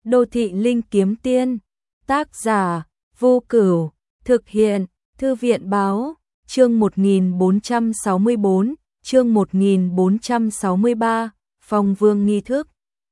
Đô thị linh kiếm tiên, tác giả, Vô Cửu, thực hiện, Thư viện báo, chương 1464, chương 1463, Phong Vương nghi thức.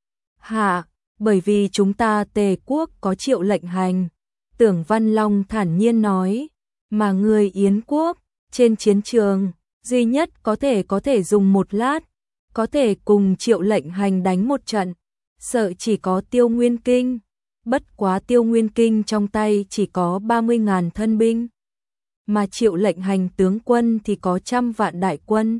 Hạ, bởi vì chúng ta Tề quốc có Triệu lệnh hành, Tưởng Văn Long thản nhiên nói, mà người Yến quốc, trên chiến trường, duy nhất có thể dùng một lát, có thể cùng Triệu lệnh hành đánh một trận, sợ chỉ có Tiêu Nguyên Kinh, bất quá Tiêu Nguyên Kinh trong tay chỉ có 30.000 thân binh, mà Triệu lệnh hành tướng quân thì có 100 vạn đại quân.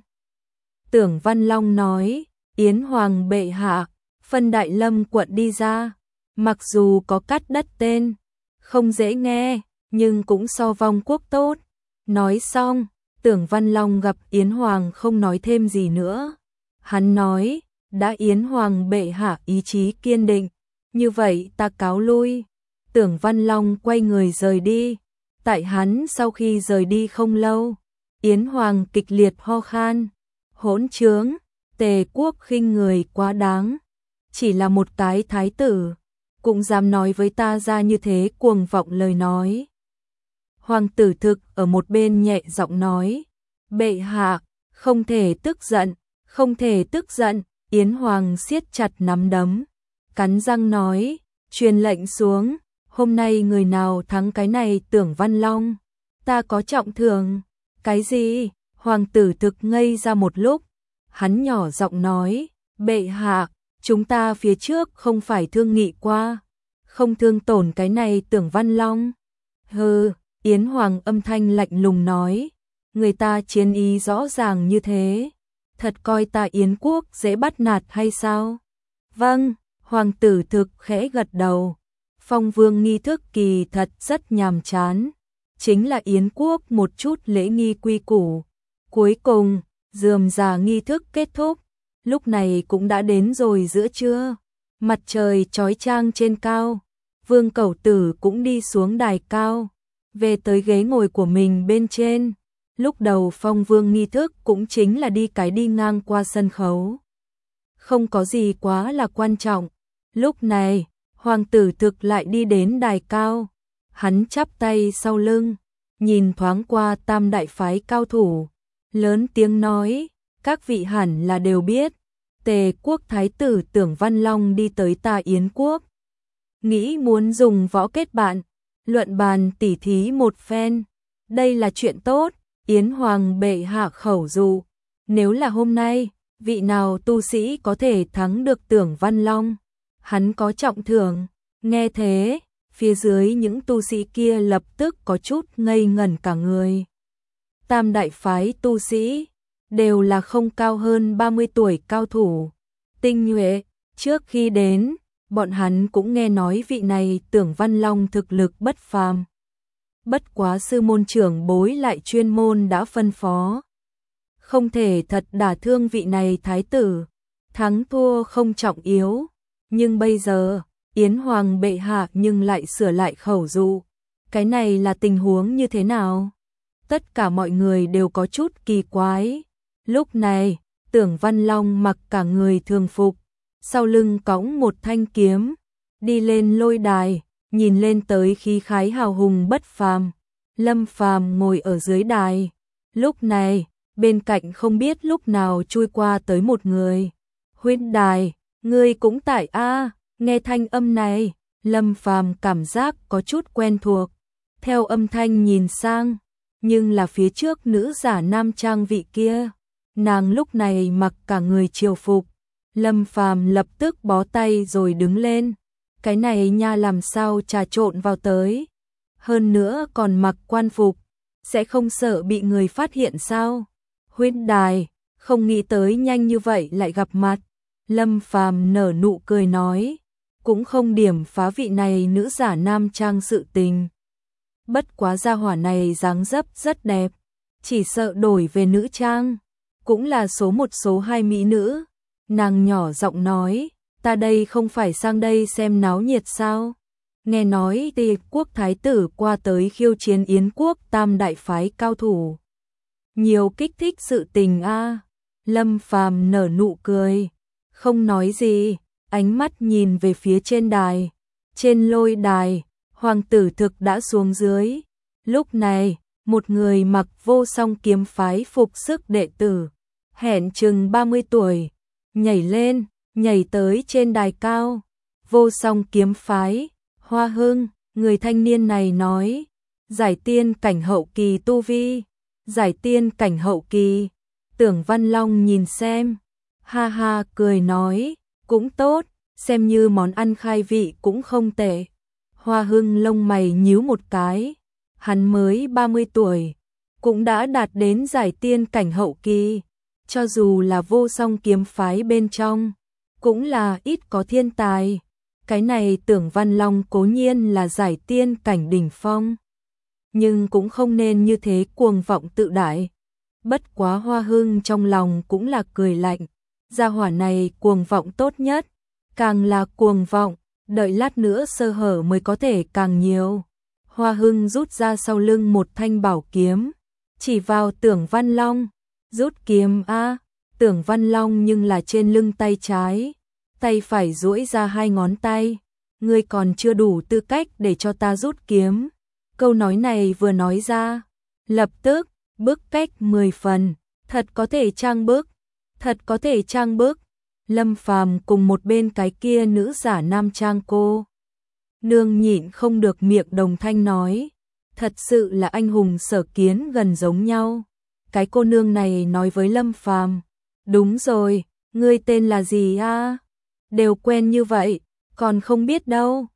Tưởng Văn Long nói, Yến Hoàng bệ hạ, phân Đại Lâm quận đi ra, mặc dù có cắt đất tên, không dễ nghe, nhưng cũng so vong quốc tốt. Nói xong, Tưởng Văn Long gặp Yến Hoàng không nói thêm gì nữa. Hắn nói, đã Yến Hoàng bệ hạ ý chí kiên định, như vậy ta cáo lui. Tưởng Văn Long quay người rời đi. Tại hắn sau khi rời đi không lâu, Yến Hoàng kịch liệt ho khan. Hỗn trướng, Tề quốc khinh người quá đáng. Chỉ là một cái thái tử, cũng dám nói với ta ra như thế cuồng vọng lời nói. Hoàng tử Thực ở một bên nhẹ giọng nói, bệ hạ, không thể tức giận, không thể tức giận. Yến Hoàng siết chặt nắm đấm, cắn răng nói, truyền lệnh xuống, hôm nay người nào thắng cái này Tưởng Văn Long, ta có trọng thưởng. Cái gì? Hoàng tử Thực ngây ra một lúc, hắn nhỏ giọng nói, bệ hạ, chúng ta phía trước không phải thương nghị qua, không thương tổn cái này Tưởng Văn Long. Hừ, Yến Hoàng âm thanh lạnh lùng nói, người ta chiến ý rõ ràng như thế, thật coi ta Yến quốc dễ bắt nạt hay sao? Vâng, Hoàng tử Thực khẽ gật đầu. Phong Vương nghi thức kỳ thật rất nhàm chán, chính là Yến quốc một chút lễ nghi quy củ. Cuối cùng, rườm rà nghi thức kết thúc, lúc này cũng đã đến rồi giữa trưa, mặt trời chói chang trên cao, Vương Cẩu Tử cũng đi xuống đài cao, về tới ghế ngồi của mình bên trên. Lúc đầu Phong Vương nghi thức cũng chính là đi ngang qua sân khấu, không có gì quá là quan trọng. Lúc này, Hoàng tử Thực lại đi đến đài cao, hắn chắp tay sau lưng, nhìn thoáng qua tam đại phái cao thủ, lớn tiếng nói, các vị hẳn là đều biết, Tề quốc thái tử Tưởng Văn Long đi tới ta Yến quốc, nghĩ muốn dùng võ kết bạn, luận bàn tỉ thí một phen, đây là chuyện tốt. Yến Hoàng bệ hạ khẩu dụ, nếu là hôm nay, vị nào tu sĩ có thể thắng được Tưởng Văn Long, hắn có trọng thưởng. Nghe thế, phía dưới những tu sĩ kia lập tức có chút ngây ngẩn cả người. Tam đại phái tu sĩ, đều là không cao hơn 30 tuổi cao thủ, tinh nhuệ. Trước khi đến, bọn hắn cũng nghe nói vị này Tưởng Văn Long thực lực bất phàm. Bất quá sư môn trưởng bối lại chuyên môn đã phân phó, không thể thật đả thương vị này thái tử, thắng thua không trọng yếu. Nhưng bây giờ, Yến Hoàng bệ hạ nhưng lại sửa lại khẩu dụ, cái này là tình huống như thế nào? Tất cả mọi người đều có chút kỳ quái. Lúc này, Tưởng Văn Long mặc cả người thường phục, sau lưng cõng một thanh kiếm, đi lên lôi đài, nhìn lên tới khí khái hào hùng bất phàm. Lâm Phàm ngồi ở dưới đài. Lúc này, bên cạnh không biết lúc nào chui qua tới một người. Huynh đài, ngươi cũng tại a? Nghe thanh âm này, Lâm Phàm cảm giác có chút quen thuộc. Theo âm thanh nhìn sang, nhưng là phía trước nữ giả nam trang vị kia. Nàng lúc này mặc cả người triều phục. Lâm Phàm lập tức bó tay rồi đứng lên. Cái này nha làm sao trà trộn vào tới, hơn nữa còn mặc quan phục, sẽ không sợ bị người phát hiện sao? Huynh đài, không nghĩ tới nhanh như vậy lại gặp mặt. Lâm Phàm nở nụ cười nói, cũng không điểm phá vị này nữ giả nam trang sự tình. Bất quá gia hỏa này dáng dấp rất đẹp, chỉ sợ đổi về nữ trang, cũng là số 1 số 2 mỹ nữ. Nàng nhỏ giọng nói, ta đây không phải sang đây xem náo nhiệt sao? Nghe nói Tề quốc thái tử qua tới khiêu chiến Yến quốc tam đại phái cao thủ, nhiều kích thích sự tình a. Lâm Phàm nở nụ cười, không nói gì, ánh mắt nhìn về phía trên đài, Trên lôi đài, hoàng tử thực đã xuống dưới. Lúc này, một người mặc Vô Song kiếm phái phục sức đệ tử, hẹn chừng 30 tuổi, nhảy tới trên đài cao. Vô Song kiếm phái, Hoa Hưng, người thanh niên này nói, giải tiên cảnh hậu kỳ tu vi, giải tiên cảnh hậu kỳ. Tưởng Văn Long nhìn xem, ha ha cười nói, cũng tốt, xem như món ăn khai vị cũng không tệ. Hoa Hưng lông mày nhíu một cái, hắn mới 30 tuổi, cũng đã đạt đến giải tiên cảnh hậu kỳ, cho dù là Vô Song kiếm phái bên trong, cũng là ít có thiên tài. Cái này Tưởng Văn Long cố nhiên là giải tiên cảnh đỉnh phong, nhưng cũng không nên như thế cuồng vọng tự đại. Bất quá Hoa Hưng trong lòng cũng là cười lạnh, gia hỏa này cuồng vọng tốt nhất, càng là cuồng vọng, đợi lát nữa sơ hở mới có thể càng nhiều. Hoa Hưng rút ra sau lưng một thanh bảo kiếm, chỉ vào Tưởng Văn Long, rút kiếm a. Tưởng Văn Long nhưng là trên lưng tay trái, tay phải duỗi ra hai ngón tay, ngươi còn chưa đủ tư cách để cho ta rút kiếm. Câu nói này vừa nói ra, lập tức bức cách 10 phần, thật có thể trang bức, thật có thể trang bức. Lâm Phàm cùng một bên cái kia nữ giả nam trang cô nương nhịn không được miệng đồng thanh nói, thật sự là anh hùng sở kiến gần giống nhau. Cái cô nương này nói với Lâm Phàm, đúng rồi, ngươi tên là gì a? Đều quen như vậy, còn không biết đâu.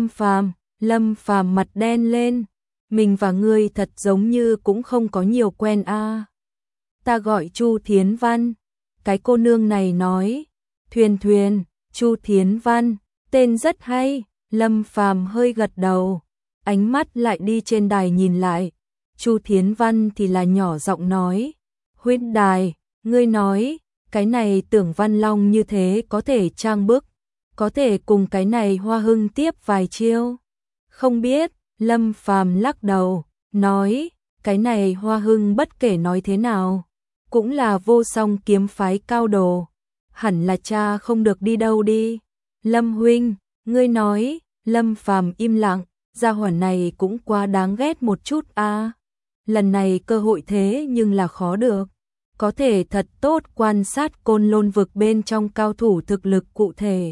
Lâm Phàm mặt đen lên, mình và ngươi thật giống như cũng không có nhiều quen a. Ta gọi Chu Thiến Văn. Cái cô nương này nói, Thuyền, Chu Thiến Văn, tên rất hay. Lâm Phàm hơi gật đầu, ánh mắt lại đi trên đài nhìn lại. Chu Thiến Văn thì là nhỏ giọng nói, huynh đài, ngươi nói, cái này Tưởng Văn Long như thế có thể trang bức, có thể cùng cái này Hoa Hưng tiếp vài chiêu. Không biết. Lâm Phàm lắc đầu, nói, cái này Hoa Hưng bất kể nói thế nào, cũng là Vô Song kiếm phái cao đồ, hẳn là cha không được đi đâu đi. Lâm huynh, ngươi nói. Lâm Phàm im lặng, gia hỏa này cũng quá đáng ghét một chút a. Lần này cơ hội thế nhưng là khó được, có thể thật tốt quan sát Côn Lôn vực bên trong cao thủ thực lực cụ thể.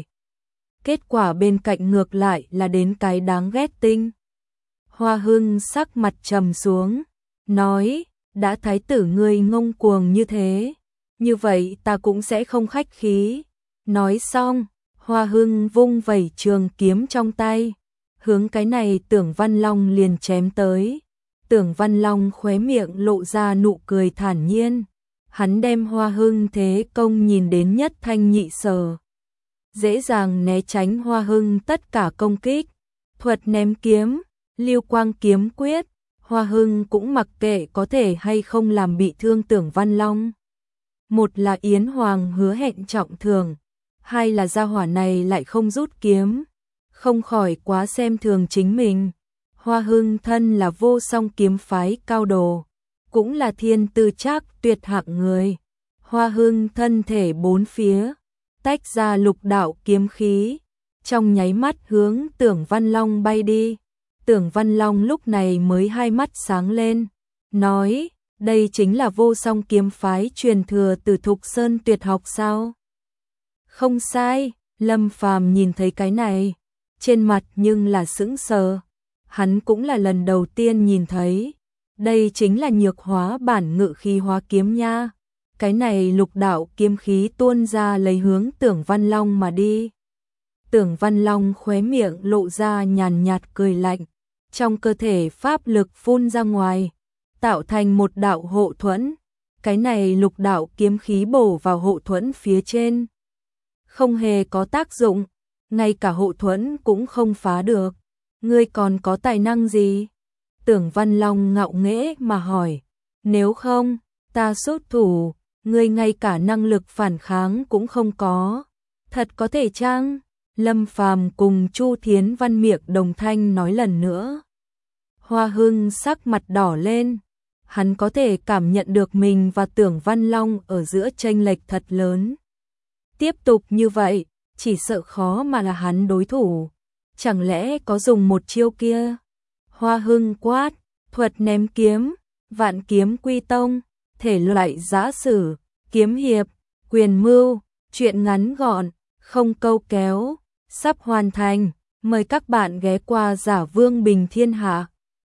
Kết quả bên cạnh ngược lại là đến cái đáng ghét tinh. Hoa Hưng sắc mặt trầm xuống, nói, đã thái tử ngươi ngông cuồng như thế, như vậy ta cũng sẽ không khách khí. Nói xong, Hoa Hưng vung vẩy trường kiếm trong tay, hướng cái này Tưởng Văn Long liền chém tới. Tưởng Văn Long khóe miệng lộ ra nụ cười thản nhiên, hắn đem Hoa Hưng thế công nhìn đến nhất thanh nhị sở, dễ dàng né tránh Hoa Hưng tất cả công kích. Thuật ném kiếm, Lưu Quang kiếm quyết, Hoa Hưng cũng mặc kệ có thể hay không làm bị thương Tưởng Văn Long. Một là Yến Hoàng hứa hẹn trọng thưởng, hai là gia hỏa này lại không rút kiếm, không khỏi quá xem thường chính mình. Hoa Hưng thân là Vô Song kiếm phái cao đồ, cũng là thiên tư trác tuyệt hạng người. Hoa Hưng thân thể bốn phía, tách ra lục đạo kiếm khí, trong nháy mắt hướng Tưởng Văn Long bay đi. Tưởng Văn Long lúc này mới hai mắt sáng lên, nói, đây chính là Vô Song kiếm phái truyền thừa từ Thục Sơn tuyệt học sao? Không sai. Lâm Phàm nhìn thấy cái này, trên mặt nhưng là sững sờ, hắn cũng là lần đầu tiên nhìn thấy, đây chính là nhược hóa bản ngự khí hóa kiếm nha. Cái này lục đạo kiếm khí tuôn ra lấy hướng Tưởng Văn Long mà đi. Tưởng Văn Long khóe miệng lộ ra nhàn nhạt cười lạnh, trong cơ thể pháp lực phun ra ngoài, tạo thành một đạo hộ thuẫn. Cái này lục đạo kiếm khí bổ vào hộ thuẫn phía trên, không hề có tác dụng, ngay cả hộ thuẫn cũng không phá được. Ngươi còn có tài năng gì? Tưởng Văn Long ngạo nghễ mà hỏi, nếu không, ta xuất thủ, ngươi ngay cả năng lực phản kháng cũng không có. Thật có thể chăng? Lâm Phàm cùng Chu Thiến Văn miệng đồng thanh nói lần nữa. Hoa Hưng sắc mặt đỏ lên, hắn có thể cảm nhận được mình và Tưởng Văn Long ở giữa chênh lệch thật lớn. Tiếp tục như vậy, chỉ sợ khó mà là hắn đối thủ. chẳng lẽ có dùng một chiêu kia? Hoa Hưng quát, thuật ném kiếm, vạn kiếm quy tông, thể loại giã sử, kiếm hiệp, quyền mưu, truyện ngắn gọn, không câu kéo, sắp hoàn thành, mời các bạn ghé qua Giả Vương Bình Thiên Hạ.